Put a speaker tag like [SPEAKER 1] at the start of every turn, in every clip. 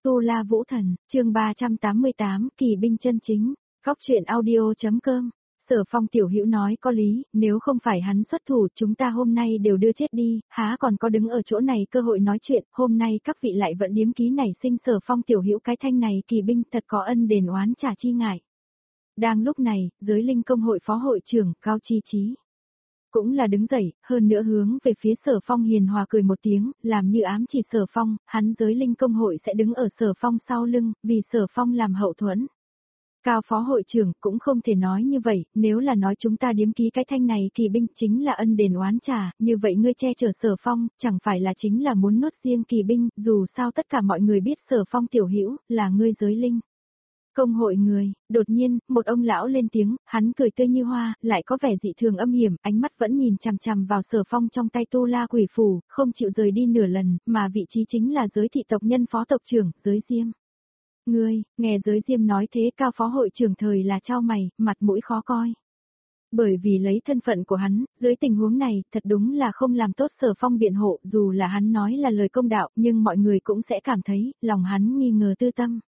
[SPEAKER 1] Tu La Vũ Thần, chương 388, kỳ binh chân chính, Góc truyện audio.com. Sở Phong tiểu hữu nói có lý, nếu không phải hắn xuất thủ chúng ta hôm nay đều đưa chết đi, há còn có đứng ở chỗ này cơ hội nói chuyện, hôm nay các vị lại vẫn điếm ký nảy sinh Sở Phong tiểu hữu cái thanh này kỳ binh thật có ân đền oán trả chi ngại. Đang lúc này, giới linh công hội phó hội trưởng, Cao Chi Chí cũng là đứng dậy, hơn nữa hướng về phía Sở Phong hiền hòa cười một tiếng, làm như ám chỉ Sở Phong, hắn giới linh công hội sẽ đứng ở Sở Phong sau lưng, vì Sở Phong làm hậu thuẫn. Cao phó hội trưởng cũng không thể nói như vậy, nếu là nói chúng ta điếm ký cái thanh này kỳ binh chính là ân đền oán trả, như vậy ngươi che chở Sở Phong, chẳng phải là chính là muốn nuốt riêng kỳ binh, dù sao tất cả mọi người biết Sở Phong tiểu hữu là ngươi giới linh công hội người. Đột nhiên, một ông lão lên tiếng, hắn cười tươi như hoa, lại có vẻ dị thường âm hiểm, ánh mắt vẫn nhìn chằm chằm vào Sở Phong trong tay Tu La Quỷ Phù, không chịu rời đi nửa lần, mà vị trí chính là giới thị tộc nhân phó tộc trưởng, giới Diêm. Ngươi, nghe giới Diêm nói thế, Cao phó hội trưởng thời là chau mày, mặt mũi khó coi. Bởi vì lấy thân phận của hắn, dưới tình huống này, thật đúng là không làm tốt Sở Phong biện hộ, dù là hắn nói là lời công đạo, nhưng mọi người cũng sẽ cảm thấy, lòng hắn nghi ngờ tư tâm.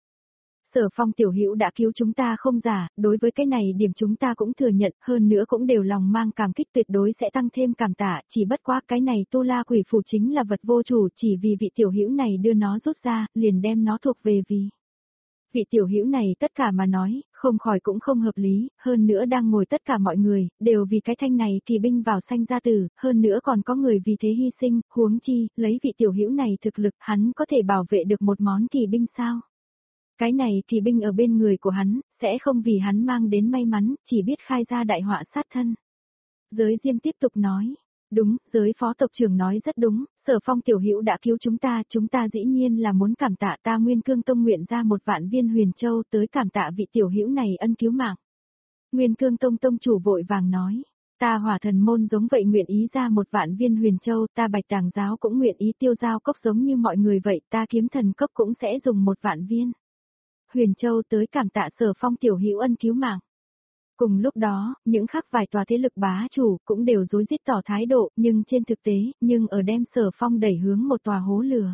[SPEAKER 1] Sở Phong tiểu hữu đã cứu chúng ta không giả, đối với cái này điểm chúng ta cũng thừa nhận, hơn nữa cũng đều lòng mang cảm kích, tuyệt đối sẽ tăng thêm cảm tạ, chỉ bất quá cái này Tu La Quỷ Phù chính là vật vô chủ, chỉ vì vị tiểu hữu này đưa nó rút ra, liền đem nó thuộc về vì. Vị tiểu hữu này tất cả mà nói, không khỏi cũng không hợp lý, hơn nữa đang ngồi tất cả mọi người, đều vì cái thanh này kỳ binh vào sanh ra tử, hơn nữa còn có người vì thế hy sinh, huống chi, lấy vị tiểu hữu này thực lực, hắn có thể bảo vệ được một món kỳ binh sao? Cái này kỳ binh ở bên người của hắn, sẽ không vì hắn mang đến may mắn, chỉ biết khai ra đại họa sát thân. Giới Diêm tiếp tục nói, đúng, giới phó tộc trưởng nói rất đúng, Sở Phong tiểu hữu đã cứu chúng ta dĩ nhiên là muốn cảm tạ, ta Nguyên Cương Tông nguyện ra 1 vạn viên huyền châu tới cảm tạ vị tiểu hữu này ân cứu mạng. Nguyên Cương Tông tông chủ vội vàng nói, ta Hỏa Thần môn giống vậy nguyện ý ra 1 vạn viên huyền châu, ta Bạch Tàng giáo cũng nguyện ý tiêu giao cốc giống như mọi người vậy, ta Kiếm Thần cốc cũng sẽ dùng 1 vạn viên huyền châu tới cảm tạ Sở Phong tiểu hữu ân cứu mạng. Cùng lúc đó, những khác vài tòa thế lực bá chủ cũng đều rối rít tỏ thái độ, nhưng trên thực tế, ở đem Sở Phong đẩy hướng một tòa hố lửa.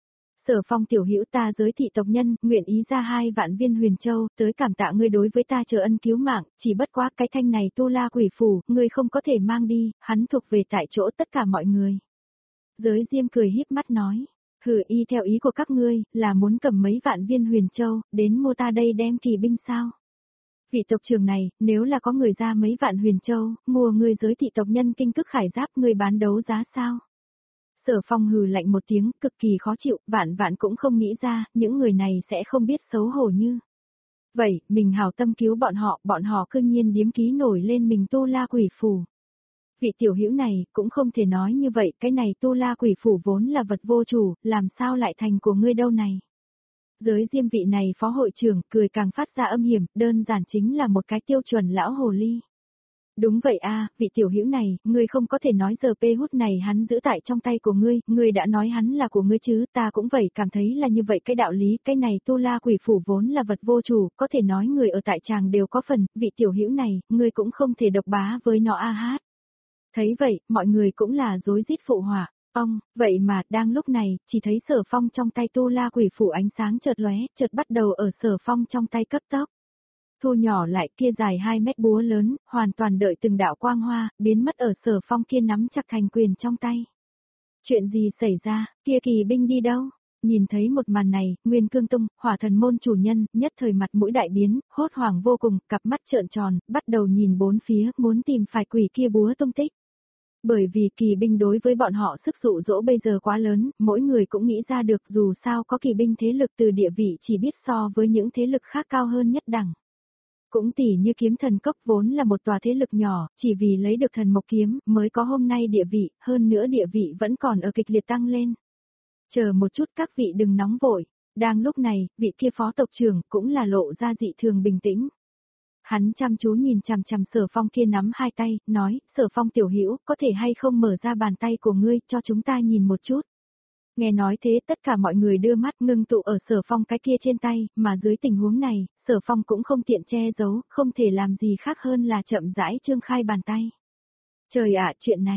[SPEAKER 1] Sở Phong tiểu hữu, ta giới thị tộc nhân, nguyện ý ra 2 vạn viên huyền châu, tới cảm tạ ngươi đối với ta chờ ân cứu mạng, chỉ bất quá cái thanh này Tu La Quỷ Phù, ngươi không có thể mang đi, hắn thuộc về tại chỗ tất cả mọi người. Giới Diêm cười híp mắt nói, hừ, y theo ý của các ngươi, là muốn cầm mấy vạn viên huyền châu, đến mua ta đây đem kỳ binh sao? Vị tộc trưởng này, nếu là có người ra mấy vạn huyền châu, mua ngươi giới thị tộc nhân kinh cức khải giáp, ngươi bán đấu giá sao? Sở Phong hừ lạnh một tiếng, cực kỳ khó chịu, vạn cũng không nghĩ ra, những người này sẽ không biết xấu hổ như. Vậy, mình hảo tâm cứu bọn họ cương nhiên điếm ký nổi lên mình Tu La Quỷ Phù. Vị tiểu hữu này, cũng không thể nói như vậy, cái này Tu La Quỷ Phù vốn là vật vô chủ, làm sao lại thành của ngươi đâu này? Giới Diêm vị này phó hội trưởng, cười càng phát ra âm hiểm, đơn giản chính là một cái tiêu chuẩn lão hồ ly. Đúng vậy a, vị tiểu hữu này, ngươi không có thể nói giờ pê hút này hắn giữ tại trong tay của ngươi đã nói hắn là của ngươi chứ, ta cũng vậy cảm thấy là như vậy cái đạo lý, cái này Tu La Quỷ Phù vốn là vật vô chủ, có thể nói người ở tại tràng đều có phần, vị tiểu hữu này, ngươi cũng không thể độc bá với nó a hát. Thấy vậy, mọi người cũng là rối rít phụ họa. Vậy mà, đang lúc này, chỉ thấy Sở Phong trong tay Tu La Quỷ Phù ánh sáng chợt lóe, chợt bắt đầu ở Sở Phong trong tay cấp tốc thu nhỏ lại, kia dài 2 mét búa lớn, hoàn toàn đợi từng đạo quang hoa, biến mất ở Sở Phong kia nắm chặt thành quyền trong tay. Chuyện gì xảy ra, kia kỳ binh đi đâu? Nhìn thấy một màn này, Nguyên Cương Tông, Hỏa Thần môn chủ nhân, nhất thời mặt mũi đại biến, hốt hoảng vô cùng, cặp mắt trợn tròn, bắt đầu nhìn bốn phía, muốn tìm phải quỷ kia búa tung tích. Bởi vì kỳ binh đối với bọn họ sức dụ dỗ bây giờ quá lớn, mỗi người cũng nghĩ ra được dù sao có kỳ binh thế lực từ địa vị chỉ biết so với những thế lực khác cao hơn nhất đẳng. Cũng tỉ như Kiếm Thần cốc vốn là một tòa thế lực nhỏ, chỉ vì lấy được thần mộc kiếm mới có hôm nay địa vị, hơn nữa địa vị vẫn còn ở kịch liệt tăng lên. Chờ một chút các vị đừng nóng vội, đang lúc này, vị kia phó tộc trưởng cũng là lộ ra dị thường bình tĩnh. Hắn chăm chú nhìn chằm chằm Sở Phong kia nắm 2 tay, nói, Sở Phong tiểu hữu, có thể hay không mở ra bàn tay của ngươi, cho chúng ta nhìn một chút. Nghe nói thế tất cả mọi người đưa mắt ngưng tụ ở Sở Phong cái kia trên tay, mà dưới tình huống này, Sở Phong cũng không tiện che giấu, không thể làm gì khác hơn là chậm rãi trương khai bàn tay. Trời ạ, chuyện này,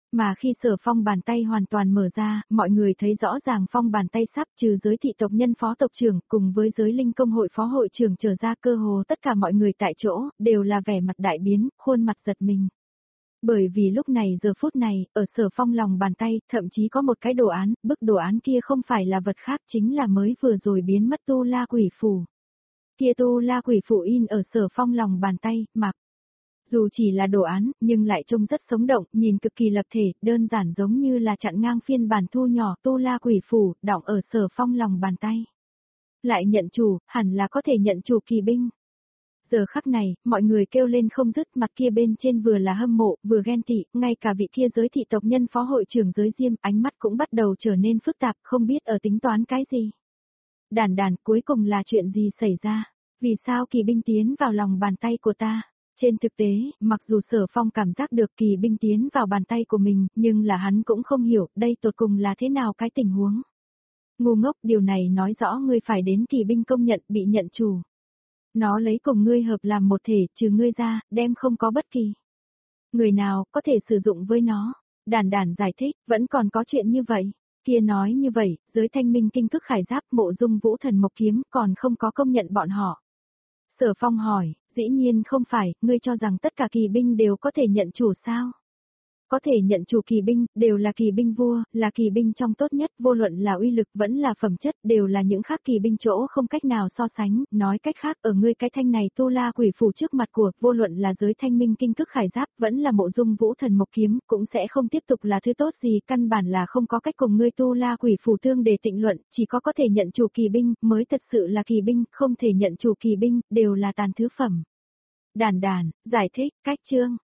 [SPEAKER 1] Mà khi Sở Phong bàn tay hoàn toàn mở ra, mọi người thấy rõ ràng Phong bàn tay sắp trừ giới thị tộc nhân phó tộc trưởng cùng với giới linh công hội phó hội trưởng trở ra, cơ hồ tất cả mọi người tại chỗ, đều là vẻ mặt đại biến, khuôn mặt giật mình. Bởi vì lúc này giờ phút này, ở Sở Phong lòng bàn tay, thậm chí có một cái đồ án, bức đồ án kia không phải là vật khác, chính là mới vừa rồi biến mất Tu La Quỷ Phủ. Kia Tu La Quỷ Phủ in ở Sở Phong lòng bàn tay, mặc dù chỉ là đồ án, nhưng lại trông rất sống động, nhìn cực kỳ lập thể, đơn giản giống như là chặn ngang phiên bản thu nhỏ Tu La Quỷ Phủ, đọng ở Sở Phong lòng bàn tay. Lại nhận chủ, hẳn là có thể nhận chủ kỳ binh. Giờ khắc này, mọi người kêu lên không dứt, mặt kia bên trên vừa là hâm mộ, vừa ghen tị, ngay cả vị kia giới thị tộc nhân phó hội trưởng giới Diêm, ánh mắt cũng bắt đầu trở nên phức tạp, không biết ở tính toán cái gì. Đàn đàn, cuối cùng là chuyện gì xảy ra? Vì sao kỳ binh tiến vào lòng bàn tay của ta? Trên thực tế, mặc dù Sở Phong cảm giác được kỳ binh tiến vào bàn tay của mình, nhưng là hắn cũng không hiểu, đây tột cùng là thế nào cái tình huống. Ngu ngốc, điều này nói rõ ngươi phải đến kỳ binh công nhận, bị nhận chủ. Nó lấy cùng ngươi hợp làm một thể, trừ ngươi ra, đem không có bất kỳ người nào có thể sử dụng với nó. Đàn đàn giải thích, vẫn còn có chuyện như vậy. Kia nói như vậy, giới thanh minh kinh thức khải giáp, mộ dung vũ thần mộc kiếm còn không có công nhận bọn họ. Sở Phong hỏi, dĩ nhiên không phải, ngươi cho rằng tất cả kỳ binh đều có thể nhận chủ sao? Có thể nhận chủ kỳ binh, đều là kỳ binh vua, là kỳ binh trong tốt nhất, vô luận là uy lực vẫn là phẩm chất, đều là những khác kỳ binh chỗ không cách nào so sánh, nói cách khác ở ngươi cái thanh này Tu La Quỷ Phủ trước mặt của, vô luận là giới thanh minh kinh thức khải giáp, vẫn là mộ dung vũ thần mộc kiếm, cũng sẽ không tiếp tục là thứ tốt gì, căn bản là không có cách cùng ngươi Tu La Quỷ Phủ tương để tịnh luận, chỉ có thể nhận chủ kỳ binh, mới thật sự là kỳ binh, không thể nhận chủ kỳ binh, đều là tàn thứ phẩm. Đàn đàn, giải thích, cách chương.